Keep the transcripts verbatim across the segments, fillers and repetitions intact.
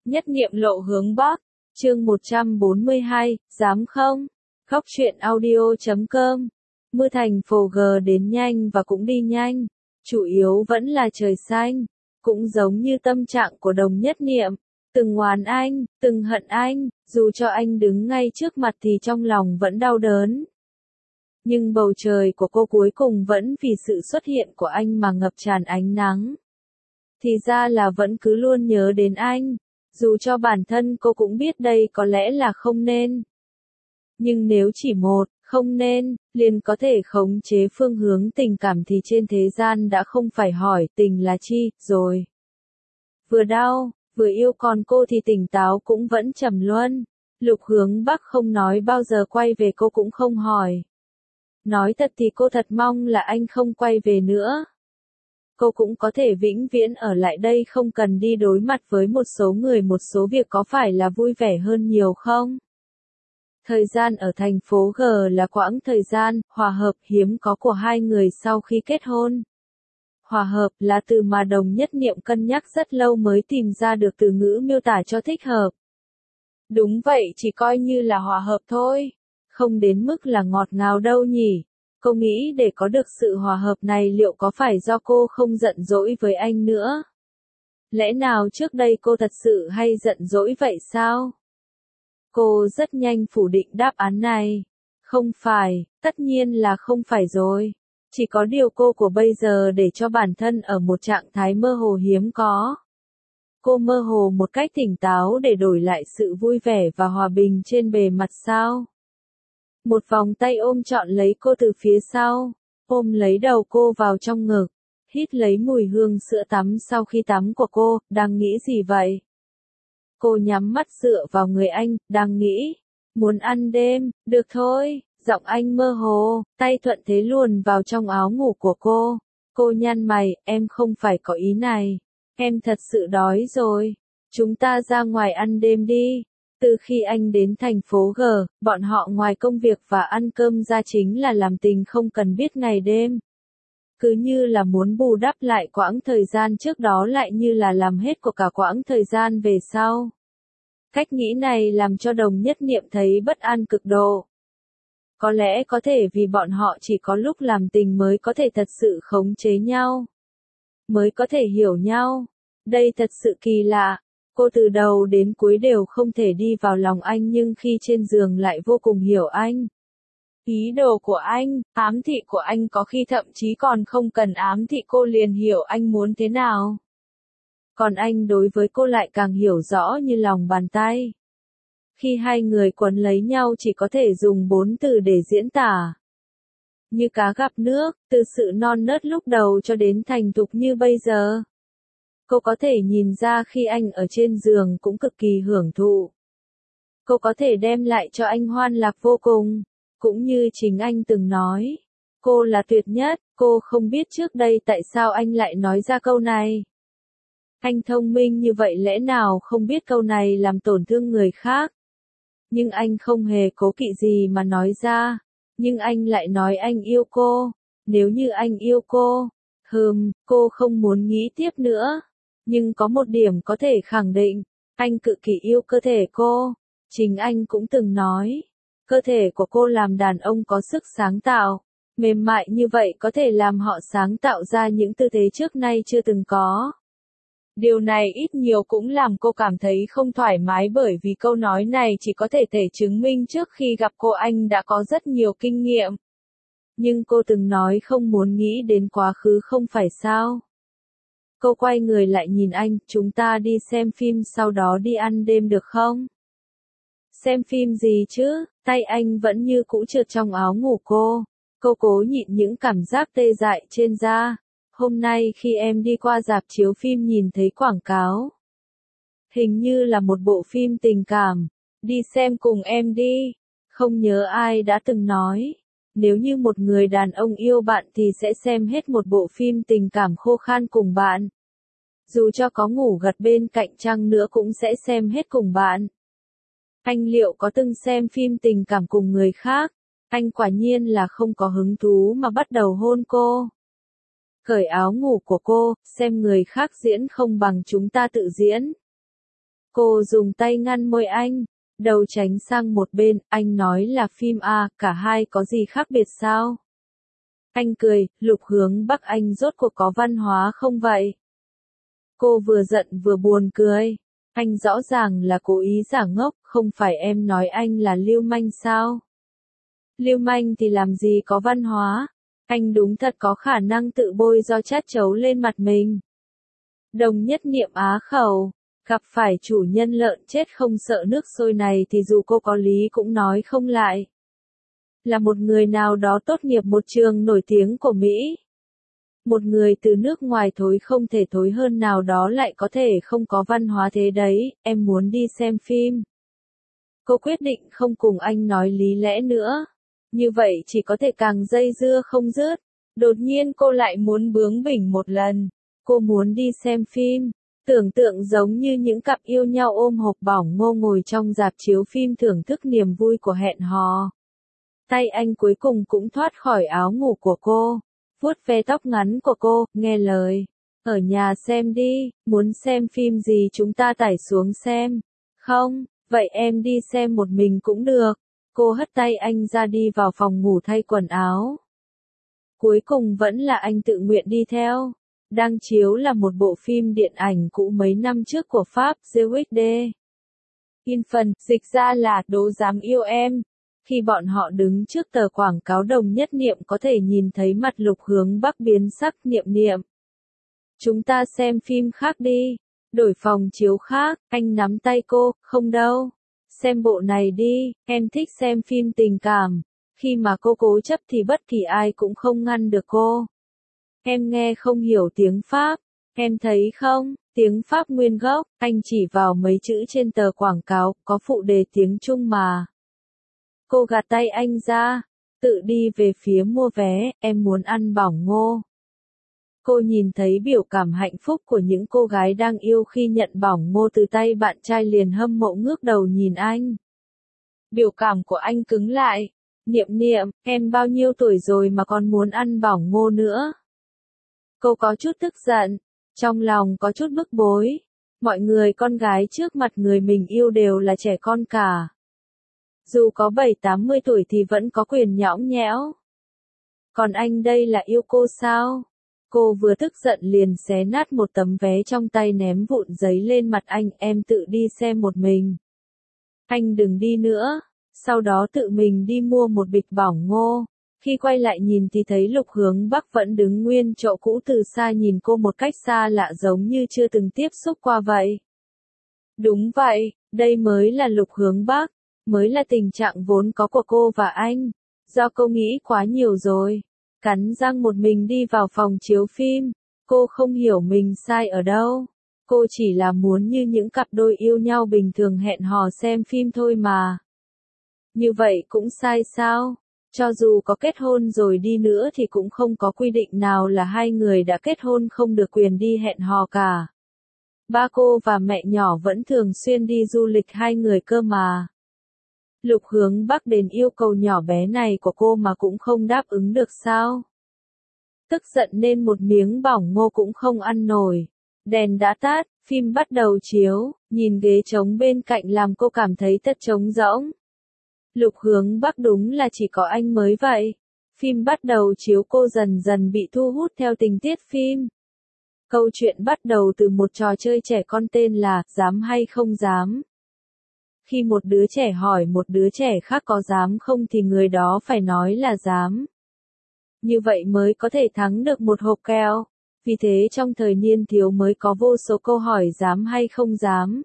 Nhất niệm lộ hướng Bắc, chương một trăm bốn mươi hai, dám không? Khóc chuyện audio chấm com. Mưa thành phố G đến nhanh và cũng đi nhanh, chủ yếu vẫn là trời xanh, cũng giống như tâm trạng của Đồng Nhất Niệm, từng oán anh, từng hận anh, dù cho anh đứng ngay trước mặt thì trong lòng vẫn đau đớn. Nhưng bầu trời của cô cuối cùng vẫn vì sự xuất hiện của anh mà ngập tràn ánh nắng. Thì ra là vẫn cứ luôn nhớ đến anh, dù cho bản thân cô cũng biết đây có lẽ là không nên. Nhưng nếu chỉ một, không nên, liền có thể khống chế phương hướng tình cảm thì trên thế gian đã không phải hỏi tình là chi, rồi. Vừa đau, vừa yêu còn cô thì tỉnh táo cũng vẫn trầm luân. Lục Hướng Bắc không nói bao giờ quay về cô cũng không hỏi. Nói thật thì cô thật mong là anh không quay về nữa. Cô cũng có thể vĩnh viễn ở lại đây không cần đi đối mặt với một số người một số việc có phải là vui vẻ hơn nhiều không? Thời gian ở thành phố G là quãng thời gian, hòa hợp hiếm có của hai người sau khi kết hôn. Hòa hợp là từ mà Đồng Nhất Niệm cân nhắc rất lâu mới tìm ra được từ ngữ miêu tả cho thích hợp. Đúng vậy, chỉ coi như là hòa hợp thôi. Không đến mức là ngọt ngào đâu nhỉ. Cô nghĩ để có được sự hòa hợp này liệu có phải do cô không giận dỗi với anh nữa? Lẽ nào trước đây cô thật sự hay giận dỗi vậy sao? Cô rất nhanh phủ định đáp án này. Không phải, tất nhiên là không phải rồi. Chỉ có điều cô của bây giờ để cho bản thân ở một trạng thái mơ hồ hiếm có. Cô mơ hồ một cách tỉnh táo để đổi lại sự vui vẻ và hòa bình trên bề mặt sao? Một vòng tay ôm trọn lấy cô từ phía sau, ôm lấy đầu cô vào trong ngực, hít lấy mùi hương sữa tắm sau khi tắm của cô, đang nghĩ gì vậy? Cô nhắm mắt dựa vào người anh, đang nghĩ, muốn ăn đêm, được thôi, giọng anh mơ hồ, tay thuận thế luồn vào trong áo ngủ của cô. Cô nhăn mày, em không phải có ý này, em thật sự đói rồi, chúng ta ra ngoài ăn đêm đi. Từ khi anh đến thành phố G, bọn họ ngoài công việc và ăn cơm ra chính là làm tình không cần biết ngày đêm. Cứ như là muốn bù đắp lại quãng thời gian trước đó lại như là làm hết của cả quãng thời gian về sau. Cách nghĩ này làm cho Đồng Nhất Niệm thấy bất an cực độ. Có lẽ có thể vì bọn họ chỉ có lúc làm tình mới có thể thật sự khống chế nhau. Mới có thể hiểu nhau. Đây thật sự kỳ lạ. Cô từ đầu đến cuối đều không thể đi vào lòng anh nhưng khi trên giường lại vô cùng hiểu anh. Ý đồ của anh, ám thị của anh có khi thậm chí còn không cần ám thị cô liền hiểu anh muốn thế nào. Còn anh đối với cô lại càng hiểu rõ như lòng bàn tay. Khi hai người quấn lấy nhau chỉ có thể dùng bốn từ để diễn tả. Như cá gặp nước, từ sự non nớt lúc đầu cho đến thành thục như bây giờ. Cô có thể nhìn ra khi anh ở trên giường cũng cực kỳ hưởng thụ. Cô có thể đem lại cho anh hoan lạc vô cùng. Cũng như chính anh từng nói. Cô là tuyệt nhất, cô không biết trước đây tại sao anh lại nói ra câu này. Anh thông minh như vậy lẽ nào không biết câu này làm tổn thương người khác. Nhưng anh không hề cố kỵ gì mà nói ra. Nhưng anh lại nói anh yêu cô. Nếu như anh yêu cô, hừm, cô không muốn nghĩ tiếp nữa. Nhưng có một điểm có thể khẳng định, anh cực kỳ yêu cơ thể cô. Chính anh cũng từng nói, cơ thể của cô làm đàn ông có sức sáng tạo, mềm mại như vậy có thể làm họ sáng tạo ra những tư thế trước nay chưa từng có. Điều này ít nhiều cũng làm cô cảm thấy không thoải mái bởi vì câu nói này chỉ có thể thể chứng minh trước khi gặp cô anh đã có rất nhiều kinh nghiệm. Nhưng cô từng nói không muốn nghĩ đến quá khứ không phải sao? Cô quay người lại nhìn anh, chúng ta đi xem phim sau đó đi ăn đêm được không? Xem phim gì chứ? Tay anh vẫn như cũ trượt trong áo ngủ cô. Cô cố nhịn những cảm giác tê dại trên da. Hôm nay khi em đi qua rạp chiếu phim nhìn thấy quảng cáo. Hình như là một bộ phim tình cảm. Đi xem cùng em đi. Không nhớ ai đã từng nói. Nếu như một người đàn ông yêu bạn thì sẽ xem hết một bộ phim tình cảm khô khan cùng bạn. Dù cho có ngủ gật bên cạnh chăng nữa cũng sẽ xem hết cùng bạn. Anh liệu có từng xem phim tình cảm cùng người khác? Anh quả nhiên là không có hứng thú mà bắt đầu hôn cô. Cởi áo ngủ của cô, xem người khác diễn không bằng chúng ta tự diễn. Cô dùng tay ngăn môi anh, đầu tránh sang một bên, anh nói là phim à, cả hai có gì khác biệt sao? Anh cười, Lục Hướng Bắc anh rốt cuộc có văn hóa không vậy? Cô vừa giận vừa buồn cười. Anh rõ ràng là cố ý giả ngốc, không phải em nói anh là lưu manh sao? Lưu manh thì làm gì có văn hóa? Anh đúng thật có khả năng tự bôi do chát chấu lên mặt mình. Đồng nhất niệm á khẩu, gặp phải chủ nhân lợn chết không sợ nước sôi này thì dù cô có lý cũng nói không lại. Là một người nào đó tốt nghiệp một trường nổi tiếng của Mỹ. Một người từ nước ngoài thối không thể thối hơn nào đó lại có thể không có văn hóa thế đấy, em muốn đi xem phim. Cô quyết định không cùng anh nói lý lẽ nữa. Như vậy chỉ có thể càng dây dưa không dứt. Đột nhiên cô lại muốn bướng bỉnh một lần. Cô muốn đi xem phim. Tưởng tượng giống như những cặp yêu nhau ôm hộp bỏng ngô ngồi trong rạp chiếu phim thưởng thức niềm vui của hẹn hò. Tay anh cuối cùng cũng thoát khỏi áo ngủ của cô. Vuốt ve tóc ngắn của cô, nghe lời. Ở nhà xem đi, muốn xem phim gì chúng ta tải xuống xem. Không, vậy em đi xem một mình cũng được. Cô hất tay anh ra đi vào phòng ngủ thay quần áo. Cuối cùng vẫn là anh tự nguyện đi theo. Đang chiếu là một bộ phim điện ảnh cũ mấy năm trước của Pháp, The Weekday. Infant, dịch ra là Đố Dám Yêu Em. Khi bọn họ đứng trước tờ quảng cáo đồng nhất niệm có thể nhìn thấy mặt Lục Hướng Bắc biến sắc. Niệm niệm. Chúng ta xem phim khác đi. Đổi phòng chiếu khác, anh nắm tay cô, không đâu. Xem bộ này đi, em thích xem phim tình cảm. Khi mà cô cố chấp thì bất kỳ ai cũng không ngăn được cô. Em nghe không hiểu tiếng Pháp, em thấy không, tiếng Pháp nguyên gốc, anh chỉ vào mấy chữ trên tờ quảng cáo, có phụ đề tiếng Trung mà. Cô gạt tay anh ra, tự đi về phía mua vé, em muốn ăn bỏng ngô. Cô nhìn thấy biểu cảm hạnh phúc của những cô gái đang yêu khi nhận bỏng ngô từ tay bạn trai liền hâm mộ ngước đầu nhìn anh. Biểu cảm của anh cứng lại. Niệm niệm, em bao nhiêu tuổi rồi mà còn muốn ăn bỏng ngô nữa? Cô có chút tức giận, trong lòng có chút bức bối. Mọi người con gái trước mặt người mình yêu đều là trẻ con cả. Dù có bảy tám mươi tuổi thì vẫn có quyền nhõng nhẽo. Còn anh đây là yêu cô sao? Cô vừa tức giận liền xé nát một tấm vé trong tay ném vụn giấy lên mặt anh, em tự đi xem một mình. Anh đừng đi nữa. Sau đó tự mình đi mua một bịch bỏng ngô. Khi quay lại nhìn thì thấy Lục Hướng Bắc vẫn đứng nguyên chỗ cũ, từ xa nhìn cô một cách xa lạ giống như chưa từng tiếp xúc qua vậy. Đúng vậy, đây mới là Lục Hướng Bắc, mới là tình trạng vốn có của cô và anh. Do cô nghĩ quá nhiều rồi. Cắn răng một mình đi vào phòng chiếu phim. Cô không hiểu mình sai ở đâu. Cô chỉ là muốn như những cặp đôi yêu nhau bình thường hẹn hò xem phim thôi mà. Như vậy cũng sai sao? Cho dù có kết hôn rồi đi nữa thì cũng không có quy định nào là hai người đã kết hôn không được quyền đi hẹn hò cả. Ba cô và mẹ nhỏ vẫn thường xuyên đi du lịch hai người cơ mà. Lục Hướng Bắc đến yêu cầu nhỏ bé này của cô mà cũng không đáp ứng được sao? Tức giận nên một miếng bỏng ngô cũng không ăn nổi. Đèn đã tắt, phim bắt đầu chiếu, nhìn ghế trống bên cạnh làm cô cảm thấy thật trống rỗng. Lục Hướng Bắc đúng là chỉ có anh mới vậy. Phim bắt đầu chiếu, cô dần dần bị thu hút theo tình tiết phim. Câu chuyện bắt đầu từ một trò chơi trẻ con tên là Dám hay không dám. Khi một đứa trẻ hỏi một đứa trẻ khác có dám không thì người đó phải nói là dám. Như vậy mới có thể thắng được một hộp kẹo. Vì thế trong thời niên thiếu mới có vô số câu hỏi dám hay không dám.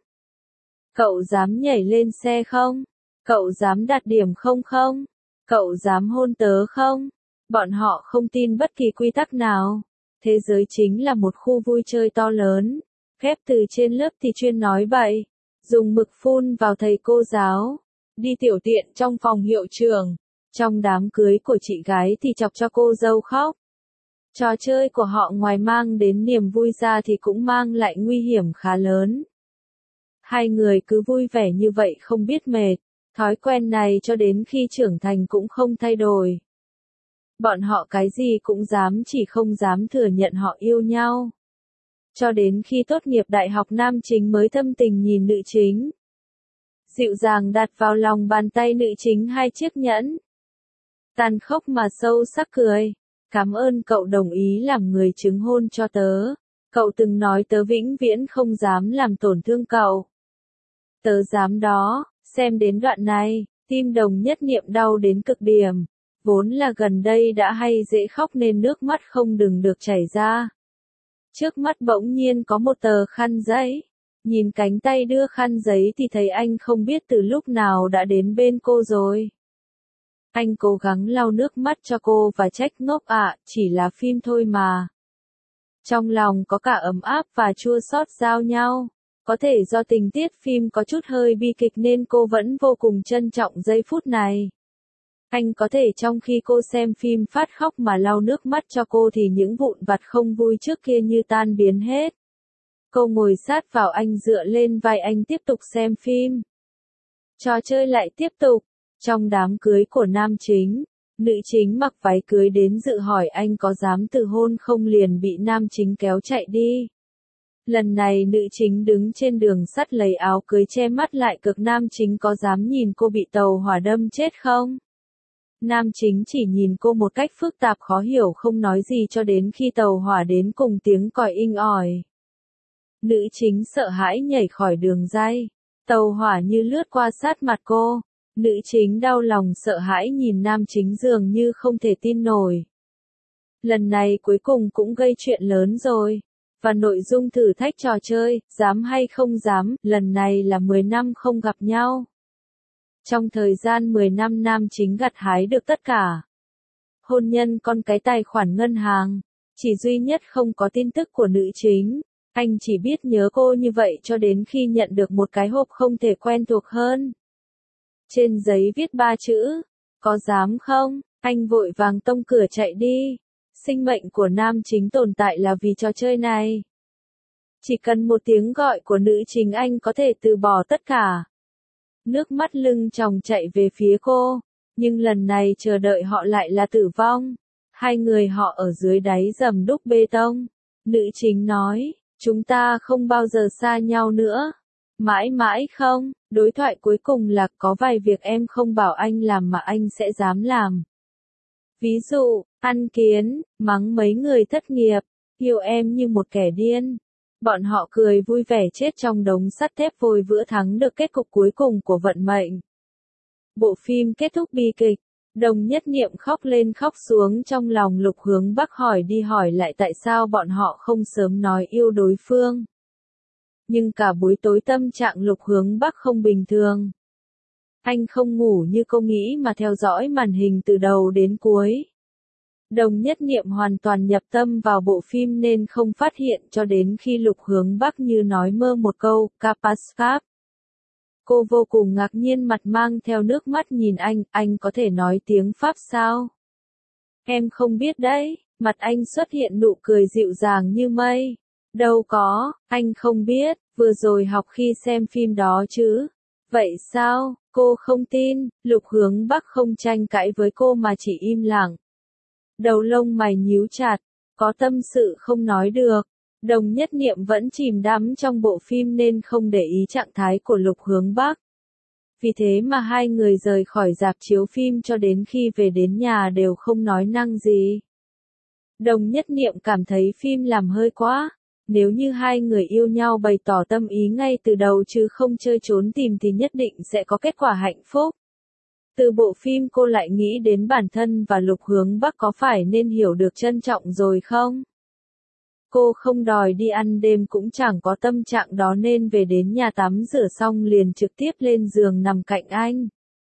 Cậu dám nhảy lên xe không? Cậu dám đạt điểm không không? Cậu dám hôn tớ không? Bọn họ không tin bất kỳ quy tắc nào. Thế giới chính là một khu vui chơi to lớn. Phép từ trên lớp thì chuyên nói bậy. Dùng mực phun vào thầy cô giáo. Đi tiểu tiện trong phòng hiệu trưởng. Trong đám cưới của chị gái thì chọc cho cô dâu khóc. Trò chơi của họ ngoài mang đến niềm vui ra thì cũng mang lại nguy hiểm khá lớn. Hai người cứ vui vẻ như vậy không biết mệt. Thói quen này cho đến khi trưởng thành cũng không thay đổi. Bọn họ cái gì cũng dám, chỉ không dám thừa nhận họ yêu nhau. Cho đến khi tốt nghiệp đại học nam chính mới thâm tình nhìn nữ chính. Dịu dàng đặt vào lòng bàn tay nữ chính hai chiếc nhẫn. Tàn khốc mà sâu sắc cười. Cảm ơn cậu đồng ý làm người chứng hôn cho tớ. Cậu từng nói tớ vĩnh viễn không dám làm tổn thương cậu. Tớ dám đó. Xem đến đoạn này, tim Đồng Nhất Niệm đau đến cực điểm. Vốn là gần đây đã hay dễ khóc nên nước mắt không đừng được chảy ra. Trước mắt bỗng nhiên có một tờ khăn giấy. Nhìn cánh tay đưa khăn giấy thì thấy anh không biết từ lúc nào đã đến bên cô rồi. Anh cố gắng lau nước mắt cho cô và trách ngốc ạ, chỉ là phim thôi mà. Trong lòng có cả ấm áp và chua xót giao nhau. Có thể do tình tiết phim có chút hơi bi kịch nên cô vẫn vô cùng trân trọng giây phút này. Anh có thể trong khi cô xem phim phát khóc mà lau nước mắt cho cô thì những vụn vặt không vui trước kia như tan biến hết. Cô ngồi sát vào anh dựa lên vai anh tiếp tục xem phim. Trò chơi lại tiếp tục. Trong đám cưới của nam chính, nữ chính mặc váy cưới đến dự hỏi anh có dám từ hôn không liền bị nam chính kéo chạy đi. Lần này nữ chính đứng trên đường sắt lấy áo cưới che mắt lại cực nam chính có dám nhìn cô bị tàu hỏa đâm chết không? Nam chính chỉ nhìn cô một cách phức tạp khó hiểu không nói gì cho đến khi tàu hỏa đến cùng tiếng còi inh ỏi. Nữ chính sợ hãi nhảy khỏi đường ray. Tàu hỏa như lướt qua sát mặt cô. Nữ chính đau lòng sợ hãi nhìn nam chính dường như không thể tin nổi. Lần này cuối cùng cũng gây chuyện lớn rồi. Và nội dung thử thách trò chơi, dám hay không dám, lần này là mười năm không gặp nhau. Trong thời gian mười năm nam chính gặt hái được tất cả. Hôn nhân, con cái, tài khoản ngân hàng. Chỉ duy nhất không có tin tức của nữ chính. Anh chỉ biết nhớ cô như vậy cho đến khi nhận được một cái hộp không thể quen thuộc hơn. Trên giấy viết ba chữ. Có dám không? Anh vội vàng tông cửa chạy đi. Sinh mệnh của nam chính tồn tại là vì trò chơi này. Chỉ cần một tiếng gọi của nữ chính anh có thể từ bỏ tất cả. Nước mắt lưng tròng chạy về phía cô. Nhưng lần này chờ đợi họ lại là tử vong. Hai người họ ở dưới đáy dầm đúc bê tông. Nữ chính nói, chúng ta không bao giờ xa nhau nữa. Mãi mãi không, đối thoại cuối cùng là có vài việc em không bảo anh làm mà anh sẽ dám làm. Ví dụ, ăn kiến, mắng mấy người thất nghiệp, yêu em như một kẻ điên. Bọn họ cười vui vẻ chết trong đống sắt thép vôi vữa thắng được kết cục cuối cùng của vận mệnh. Bộ phim kết thúc bi kịch. Đồng Nhất Niệm khóc lên khóc xuống trong lòng Lục Hướng Bắc hỏi đi hỏi lại tại sao bọn họ không sớm nói yêu đối phương. Nhưng cả buổi tối tâm trạng Lục Hướng Bắc không bình thường. Anh không ngủ như cô nghĩ mà theo dõi màn hình từ đầu đến cuối. Đồng Nhất Niệm hoàn toàn nhập tâm vào bộ phim nên không phát hiện cho đến khi Lục Hướng Bắc như nói mơ một câu, Capaskap. Cô vô cùng ngạc nhiên mặt mang theo nước mắt nhìn anh, anh có thể nói tiếng Pháp sao? Em không biết đấy, mặt anh xuất hiện nụ cười dịu dàng như mây. Đâu có, anh không biết, vừa rồi học khi xem phim đó chứ. Vậy sao, cô không tin, Lục Hướng Bắc không tranh cãi với cô mà chỉ im lặng. Đầu lông mày nhíu chặt, có tâm sự không nói được. Đồng Nhất Niệm vẫn chìm đắm trong bộ phim nên không để ý trạng thái của Lục Hướng Bắc. Vì thế mà hai người rời khỏi rạp chiếu phim cho đến khi về đến nhà đều không nói năng gì. Đồng Nhất Niệm cảm thấy phim làm hơi quá. Nếu như hai người yêu nhau bày tỏ tâm ý ngay từ đầu chứ không chơi trốn tìm thì nhất định sẽ có kết quả hạnh phúc. Từ bộ phim cô lại nghĩ đến bản thân và Lục Hướng Bắc có phải nên hiểu được trân trọng rồi không? Cô không đòi đi ăn đêm cũng chẳng có tâm trạng đó nên về đến nhà tắm rửa xong liền trực tiếp lên giường nằm cạnh anh.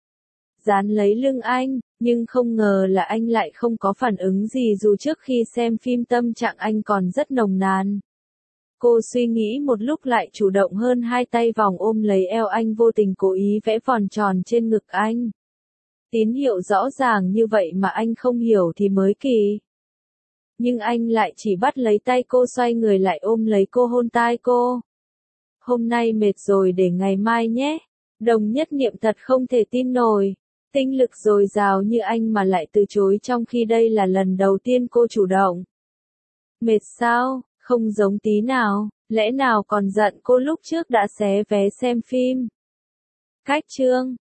Dán lấy lưng anh, nhưng không ngờ là anh lại không có phản ứng gì dù trước khi xem phim tâm trạng anh còn rất nồng nàn. Cô suy nghĩ một lúc lại chủ động hơn hai tay vòng ôm lấy eo anh vô tình cố ý vẽ vòng tròn trên ngực anh. Tín hiệu rõ ràng như vậy mà anh không hiểu thì mới kỳ. Nhưng anh lại chỉ bắt lấy tay cô xoay người lại ôm lấy cô hôn tai cô. Hôm nay mệt rồi để ngày mai nhé. Đồng Nhất Niệm thật không thể tin nổi. Tinh lực dồi dào như anh mà lại từ chối trong khi đây là lần đầu tiên cô chủ động. Mệt sao? Không giống tí nào, lẽ nào còn giận cô lúc trước đã xé vé xem phim. Cách chương